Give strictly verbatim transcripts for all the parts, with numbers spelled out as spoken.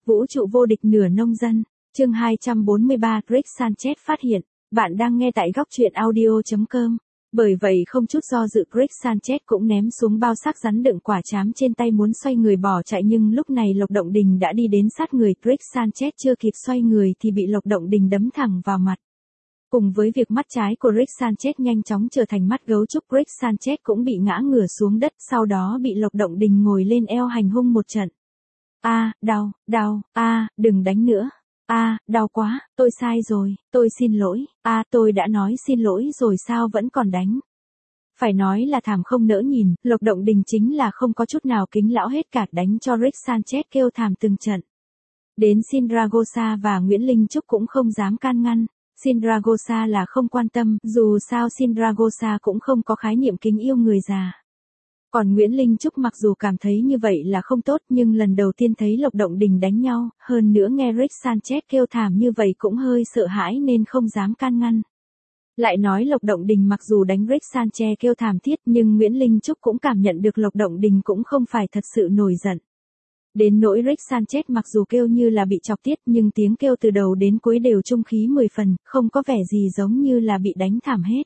Vũ trụ vô địch nửa nông dân, chương hai trăm bốn mươi ba, Rick Sanchez phát hiện, bạn đang nghe tại góc truyện audio chấm com. Bởi vậy không chút do dự Rick Sanchez cũng ném xuống bao xác rắn đựng quả trám trên tay muốn xoay người bỏ chạy, nhưng lúc này Lộc Động Đình đã đi đến sát người. Rick Sanchez chưa kịp xoay người thì bị Lộc Động Đình đấm thẳng vào mặt. Cùng với việc mắt trái của Rick Sanchez nhanh chóng trở thành mắt gấu trúc, Rick Sanchez cũng bị ngã ngửa xuống đất, sau đó bị Lộc Động Đình ngồi lên eo hành hung một trận. A, à, đau, đau, a, à, đừng đánh nữa. A, à, đau quá, tôi sai rồi, tôi xin lỗi. A, à, tôi đã nói xin lỗi rồi sao vẫn còn đánh. Phải nói là thảm không nỡ nhìn, Lộc Động Đình chính là không có chút nào kính lão hết cả, đánh cho Rick Sanchez kêu thảm từng trận. Đến Sindragosa và Nguyễn Linh Trúc cũng không dám can ngăn. Sindragosa là không quan tâm, dù sao Sindragosa cũng không có khái niệm kính yêu người già. Còn Nguyễn Linh Trúc mặc dù cảm thấy như vậy là không tốt, nhưng lần đầu tiên thấy Lộc Động Đình đánh nhau, hơn nữa nghe Rick Sanchez kêu thảm như vậy cũng hơi sợ hãi nên không dám can ngăn. Lại nói Lộc Động Đình mặc dù đánh Rick Sanchez kêu thảm thiết, nhưng Nguyễn Linh Trúc cũng cảm nhận được Lộc Động Đình cũng không phải thật sự nổi giận. Đến nỗi Rick Sanchez mặc dù kêu như là bị chọc tiết, nhưng tiếng kêu từ đầu đến cuối đều trung khí mười phần, không có vẻ gì giống như là bị đánh thảm hết.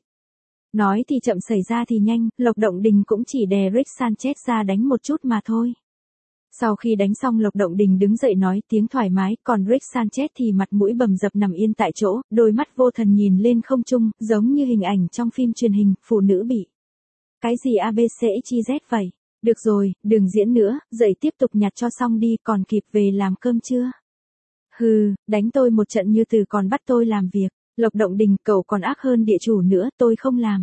Nói thì chậm xảy ra thì nhanh, Lộc Động Đình cũng chỉ đè Rick Sanchez ra đánh một chút mà thôi. Sau khi đánh xong Lộc Động Đình đứng dậy nói tiếng thoải mái, còn Rick Sanchez thì mặt mũi bầm dập nằm yên tại chỗ, đôi mắt vô thần nhìn lên không trung, giống như hình ảnh trong phim truyền hình, phụ nữ bị cái gì a bê xê i Z vậy. Được rồi, đừng diễn nữa, dậy tiếp tục nhặt cho xong đi, còn kịp về làm cơm chưa? Hừ, đánh tôi một trận như từ còn bắt tôi làm việc. Lộc Động Đình, cậu còn ác hơn địa chủ nữa, tôi không làm.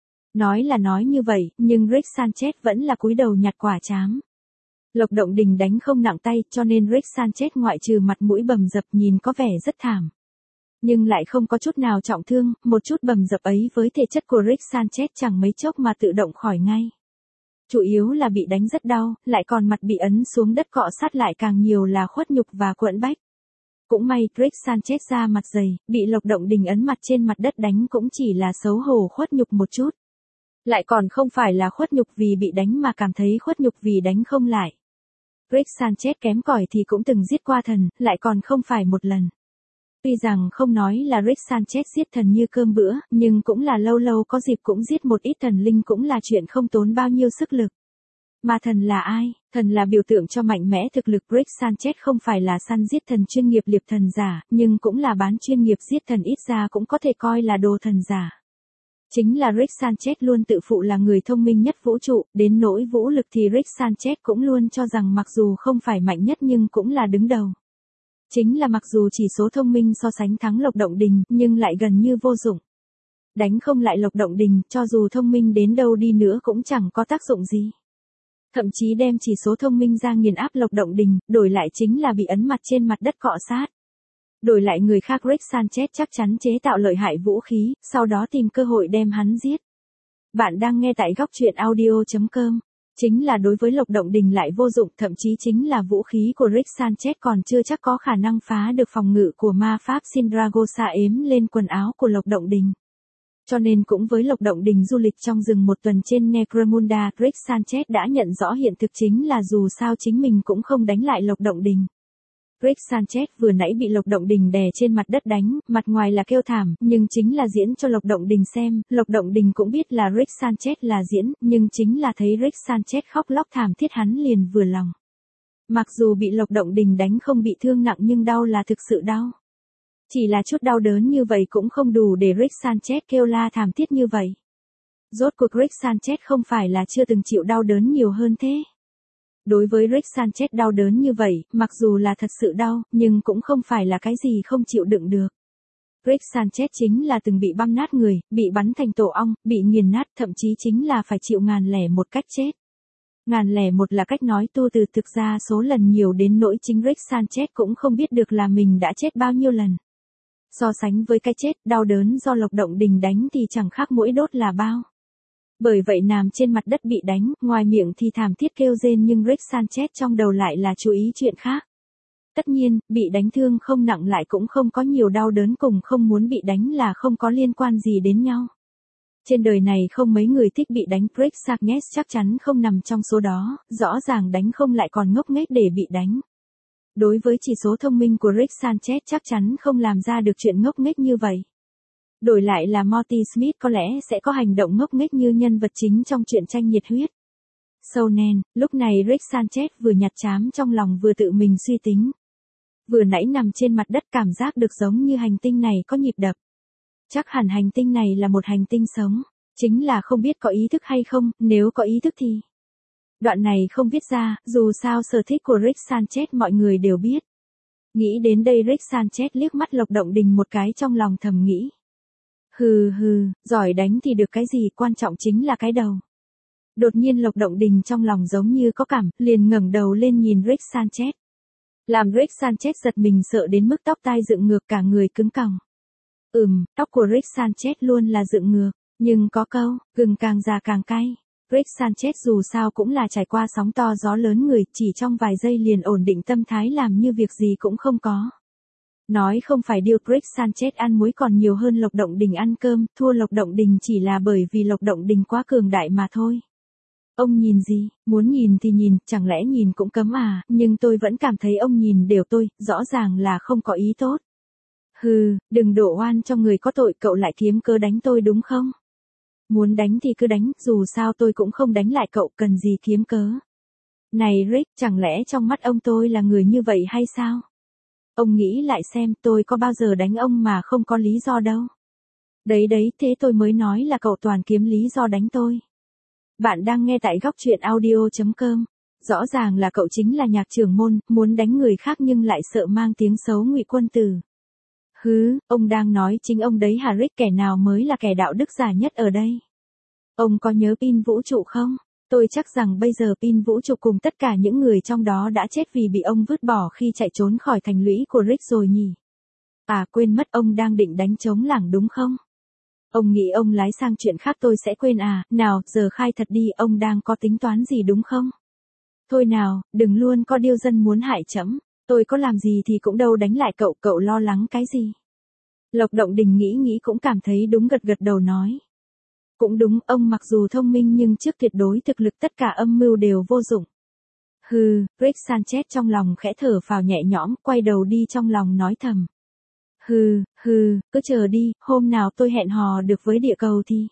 Nói là nói như vậy, nhưng Rick Sanchez vẫn là cúi đầu nhặt quả trám. Lộc Động Đình đánh không nặng tay, cho nên Rick Sanchez ngoại trừ mặt mũi bầm dập nhìn có vẻ rất thảm. Nhưng lại không có chút nào trọng thương, một chút bầm dập ấy với thể chất của Rick Sanchez chẳng mấy chốc mà tự động khỏi ngay. Chủ yếu là bị đánh rất đau, lại còn mặt bị ấn xuống đất cọ sát lại càng nhiều là khuất nhục và quẫn bách. Cũng may Rick Sanchez da mặt dày, bị Lộc Động Đình ấn mặt trên mặt đất đánh cũng chỉ là xấu hổ khuất nhục một chút. Lại còn không phải là khuất nhục vì bị đánh mà cảm thấy khuất nhục vì đánh không lại. Rick Sanchez kém cỏi thì cũng từng giết qua thần, lại còn không phải một lần. Tuy rằng không nói là Rick Sanchez giết thần như cơm bữa, nhưng cũng là lâu lâu có dịp cũng giết một ít thần linh cũng là chuyện không tốn bao nhiêu sức lực. Mà thần là ai? Thần là biểu tượng cho mạnh mẽ thực lực. Rick Sanchez không phải là săn giết thần chuyên nghiệp liệp thần giả, nhưng cũng là bán chuyên nghiệp giết thần, ít ra cũng có thể coi là đồ thần giả. Chính là Rick Sanchez luôn tự phụ là người thông minh nhất vũ trụ, đến nỗi vũ lực thì Rick Sanchez cũng luôn cho rằng mặc dù không phải mạnh nhất nhưng cũng là đứng đầu. Chính là mặc dù chỉ số thông minh so sánh thắng Lộc Động Đình, nhưng lại gần như vô dụng. Đánh không lại Lộc Động Đình, cho dù thông minh đến đâu đi nữa cũng chẳng có tác dụng gì. Thậm chí đem chỉ số thông minh ra nghiền áp Lộc Động Đình, đổi lại chính là bị ấn mặt trên mặt đất cọ sát. Đổi lại người khác Rick Sanchez chắc chắn chế tạo lợi hại vũ khí, sau đó tìm cơ hội đem hắn giết. Bạn đang nghe tại góc truyện audio chấm com. Chính là đối với Lộc Động Đình lại vô dụng, thậm chí chính là vũ khí của Rick Sanchez còn chưa chắc có khả năng phá được phòng ngự của ma pháp Sindragosa ếm lên quần áo của Lộc Động Đình. Cho nên cũng với Lộc Động Đình du lịch trong rừng một tuần trên Necromunda, Rick Sanchez đã nhận rõ hiện thực chính là dù sao chính mình cũng không đánh lại Lộc Động Đình. Rick Sanchez vừa nãy bị Lộc Động Đình đè trên mặt đất đánh, mặt ngoài là kêu thảm, nhưng chính là diễn cho Lộc Động Đình xem. Lộc Động Đình cũng biết là Rick Sanchez là diễn, nhưng chính là thấy Rick Sanchez khóc lóc thảm thiết hắn liền vừa lòng. Mặc dù bị Lộc Động Đình đánh không bị thương nặng nhưng đau là thực sự đau. Chỉ là chút đau đớn như vậy cũng không đủ để Rick Sanchez kêu la thảm thiết như vậy. Rốt cuộc Rick Sanchez không phải là chưa từng chịu đau đớn nhiều hơn thế. Đối với Rick Sanchez đau đớn như vậy, mặc dù là thật sự đau, nhưng cũng không phải là cái gì không chịu đựng được. Rick Sanchez chính là từng bị băm nát người, bị bắn thành tổ ong, bị nghiền nát, thậm chí chính là phải chịu ngàn lẻ một cách chết. Ngàn lẻ một là cách nói tu từ, thực ra số lần nhiều đến nỗi chính Rick Sanchez cũng không biết được là mình đã chết bao nhiêu lần. So sánh với cái chết, đau đớn do Lộc Động Đình đánh thì chẳng khác mũi đốt là bao. Bởi vậy nằm trên mặt đất bị đánh, ngoài miệng thì thảm thiết kêu rên nhưng Rick Sanchez trong đầu lại là chú ý chuyện khác. Tất nhiên, bị đánh thương không nặng lại cũng không có nhiều đau đớn cùng không muốn bị đánh là không có liên quan gì đến nhau. Trên đời này không mấy người thích bị đánh, Rick Sanchez chắc chắn không nằm trong số đó, rõ ràng đánh không lại còn ngốc nghếch để bị đánh. Đối với chỉ số thông minh của Rick Sanchez chắc chắn không làm ra được chuyện ngốc nghếch như vậy. Đổi lại là Morty Smith có lẽ sẽ có hành động ngốc nghếch như nhân vật chính trong truyện tranh nhiệt huyết. Shonen, lúc này Rick Sanchez vừa nhặt trám trong lòng vừa tự mình suy tính. Vừa nãy nằm trên mặt đất cảm giác được giống như hành tinh này có nhịp đập. Chắc hẳn hành tinh này là một hành tinh sống, chính là không biết có ý thức hay không, nếu có ý thức thì... Đoạn này không viết ra, dù sao sở thích của Rick Sanchez mọi người đều biết. Nghĩ đến đây Rick Sanchez liếc mắt Lộc Động Đình một cái trong lòng thầm nghĩ. Hừ hừ, giỏi đánh thì được cái gì, quan trọng chính là cái đầu. Đột nhiên Lộc Động Đình trong lòng giống như có cảm, liền ngẩng đầu lên nhìn Rick Sanchez. Làm Rick Sanchez giật mình sợ đến mức tóc tai dựng ngược cả người cứng còng. Ừm, tóc của Rick Sanchez luôn là dựng ngược, nhưng có câu, gừng càng già càng cay. Rick Sanchez dù sao cũng là trải qua sóng to gió lớn người, chỉ trong vài giây liền ổn định tâm thái làm như việc gì cũng không có. Nói không phải điều Rick Sanchez ăn muối còn nhiều hơn Lộc Động Đình ăn cơm, thua Lộc Động Đình chỉ là bởi vì Lộc Động Đình quá cường đại mà thôi. Ông nhìn gì, muốn nhìn thì nhìn, chẳng lẽ nhìn cũng cấm à, nhưng tôi vẫn cảm thấy ông nhìn đều tôi, rõ ràng là không có ý tốt. Hừ, đừng đổ oan cho người có tội, cậu lại kiếm cớ đánh tôi đúng không? Muốn đánh thì cứ đánh, dù sao tôi cũng không đánh lại cậu, cần gì kiếm cớ. Này Rick, chẳng lẽ trong mắt ông tôi là người như vậy hay sao? Ông nghĩ lại xem, tôi có bao giờ đánh ông mà không có lý do đâu. Đấy đấy, thế tôi mới nói là cậu toàn kiếm lý do đánh tôi. Bạn đang nghe tại góc truyện audio chấm com. Rõ ràng là cậu chính là nhạc trưởng môn, muốn đánh người khác nhưng lại sợ mang tiếng xấu Ngụy Quân Tử. Hứ, ông đang nói chính ông đấy hả Rick, kẻ nào mới là kẻ đạo đức giả nhất ở đây? Ông có nhớ pin vũ trụ không? Tôi chắc rằng bây giờ pin vũ trụ cùng tất cả những người trong đó đã chết vì bị ông vứt bỏ khi chạy trốn khỏi thành lũy của Rick rồi nhỉ? À quên mất, ông đang định đánh trống lảng đúng không? Ông nghĩ ông lái sang chuyện khác tôi sẽ quên à, nào, giờ khai thật đi, ông đang có tính toán gì đúng không? Thôi nào, đừng luôn có điêu dân muốn hại trẫm, tôi có làm gì thì cũng đâu đánh lại cậu, cậu lo lắng cái gì? Lộc Động Đình nghĩ nghĩ cũng cảm thấy đúng, gật gật đầu nói. Cũng đúng, ông mặc dù thông minh nhưng trước tuyệt đối thực lực tất cả âm mưu đều vô dụng. Hừ, Rick Sanchez trong lòng khẽ thở phào nhẹ nhõm, quay đầu đi trong lòng nói thầm. Hừ, hừ, cứ chờ đi, hôm nào tôi hẹn hò được với địa cầu thì.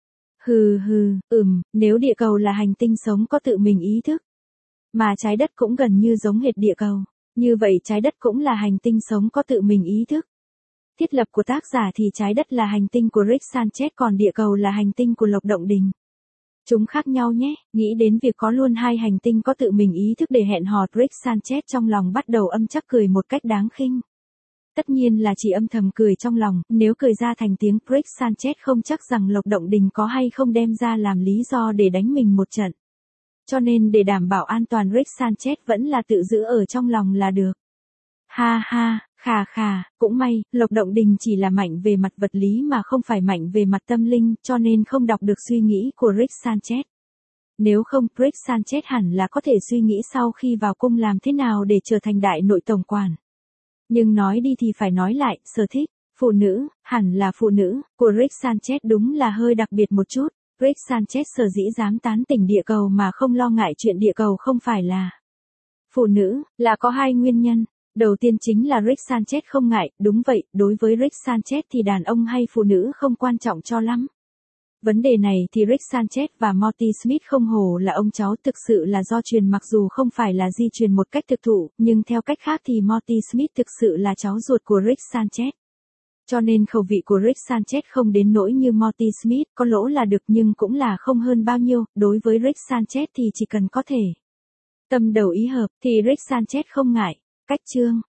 Hừ hừ, ừm, nếu địa cầu là hành tinh sống có tự mình ý thức. Mà trái đất cũng gần như giống hệt địa cầu. Như vậy trái đất cũng là hành tinh sống có tự mình ý thức. Thiết lập của tác giả thì trái đất là hành tinh của Rick Sanchez còn địa cầu là hành tinh của Lộc Động Đình. Chúng khác nhau nhé, nghĩ đến việc có luôn hai hành tinh có tự mình ý thức để hẹn hò, Rick Sanchez trong lòng bắt đầu âm chắc cười một cách đáng khinh. Tất nhiên là chỉ âm thầm cười trong lòng, nếu cười ra thành tiếng, Rick Sanchez không chắc rằng Lộc Động Đình có hay không đem ra làm lý do để đánh mình một trận. Cho nên để đảm bảo an toàn Rick Sanchez vẫn là tự giữ ở trong lòng là được. Ha ha, khà khà, cũng may, Lộc Động Đình chỉ là mạnh về mặt vật lý mà không phải mạnh về mặt tâm linh, cho nên không đọc được suy nghĩ của Rick Sanchez. Nếu không, Rick Sanchez hẳn là có thể suy nghĩ sau khi vào cung làm thế nào để trở thành đại nội tổng quản. Nhưng nói đi thì phải nói lại, sở thích, phụ nữ, hẳn là phụ nữ, của Rick Sanchez đúng là hơi đặc biệt một chút. Rick Sanchez sở dĩ dám tán tỉnh địa cầu mà không lo ngại chuyện địa cầu không phải là phụ nữ, là có hai nguyên nhân. Đầu tiên chính là Rick Sanchez không ngại, đúng vậy, đối với Rick Sanchez thì đàn ông hay phụ nữ không quan trọng cho lắm. Vấn đề này thì Rick Sanchez và Morty Smith không hổ là ông cháu, thực sự là do truyền, mặc dù không phải là di truyền một cách thực thụ, nhưng theo cách khác thì Morty Smith thực sự là cháu ruột của Rick Sanchez. Cho nên khẩu vị của Rick Sanchez không đến nỗi như Morty Smith, có lỗ là được nhưng cũng là không hơn bao nhiêu, đối với Rick Sanchez thì chỉ cần có thể tâm đầu ý hợp thì Rick Sanchez không ngại. Cách chương